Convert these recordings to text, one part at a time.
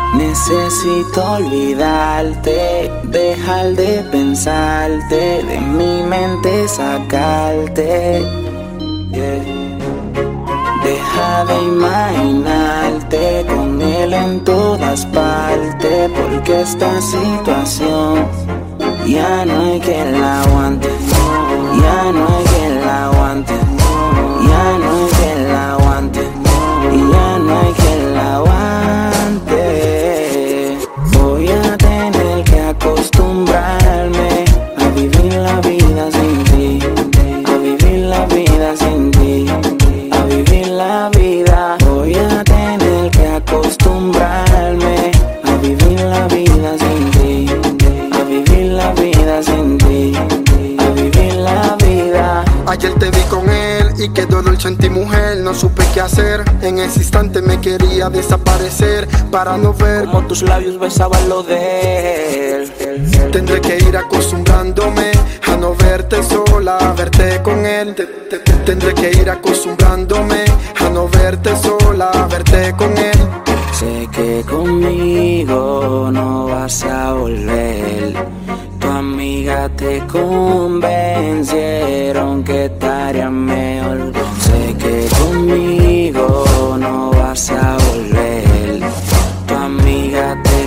Necesito olvidarte, dejar de pensarte, de mi mente sacarte. Deja de imaginarte con él en todas partes, porque esta situación ya no hay quien la aguante, ya no hay quien la aguante, ya no hay quien la aguante, y ya no hay quien la aguante. Voy a tener que acostumbrarme a vivir la vida sin ti, a vivir la vida sin ti, a vivir la vida. Voy a tener que acostumbrarme a vivir la vida sin ti, a vivir la vida sin ti, a vivir la vida. Ayer te vi con él y quedó dulce en ti, mujer. No supe qué hacer, en ese instante me quería desaparecer para no ver como tus labios besaban lo de él. Tendré que ir acostumbrándome a no verte sola, a verte con él. Tendré que ir acostumbrándome a no verte sola, a verte con él. Sé que conmigo no vas a volver. Tu amiga te convencieron que estaría mejor. Sé que conmigo no vas a volver. Tu amiga te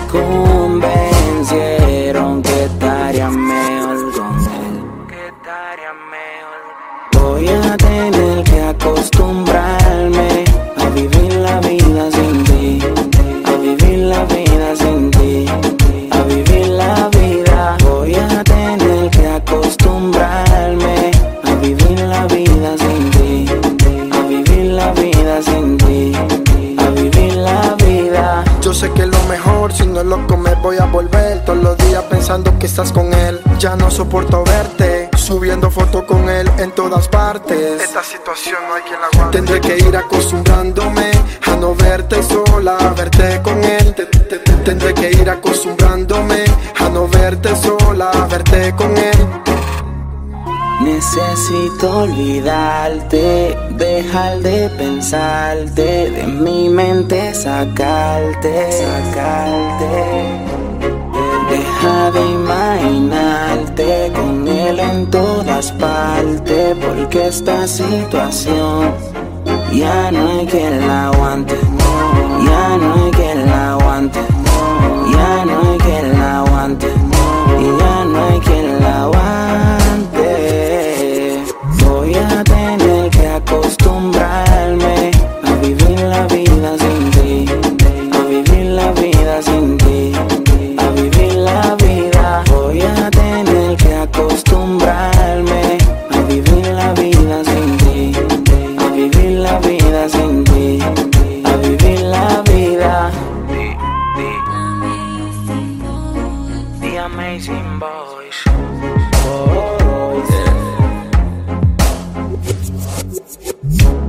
convencieron que estaría mejor con él, que estaría mejor. Voy a tener que acostumbrarme a vivir la vida sin ti, a vivir la vida sin ti, a vivir la vida. Voy a tener que acostumbrarme a vivir la vida sin ti, a vivir la vida sin ti, a vivir la vida. Yo sé que lo mejor, si no es loco me voy a volver. Todos los días pensando que estás con él. Ya no soporto verte subiendo fotos con él en todas partes. Esta situación no hay quien la aguante. Tendré que ir acostumbrándome a no verte sola, a verte con él. Tendré que ir acostumbrándome a no verte sola, a verte con él. Necesito olvidarte, dejar de pensarte, de mi mente sacarte. Deja de imaginarte con él en todas partes, porque esta situación ya no hay quien la aguante, ya no hay quien la aguante, ya no hay quien la aguante, y ya no hay quien la aguante. Voy a tener que acostumbrarme a vivir la vida sin ti, a vivir la vida sin ti, a vivir la vida. Voy a tener que acostumbrarme a vivir la vida sin ti, a vivir la vida sin ti, a vivir la vida. The Amazing Boys.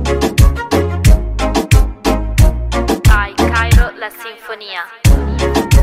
Cairo, la sinfonía.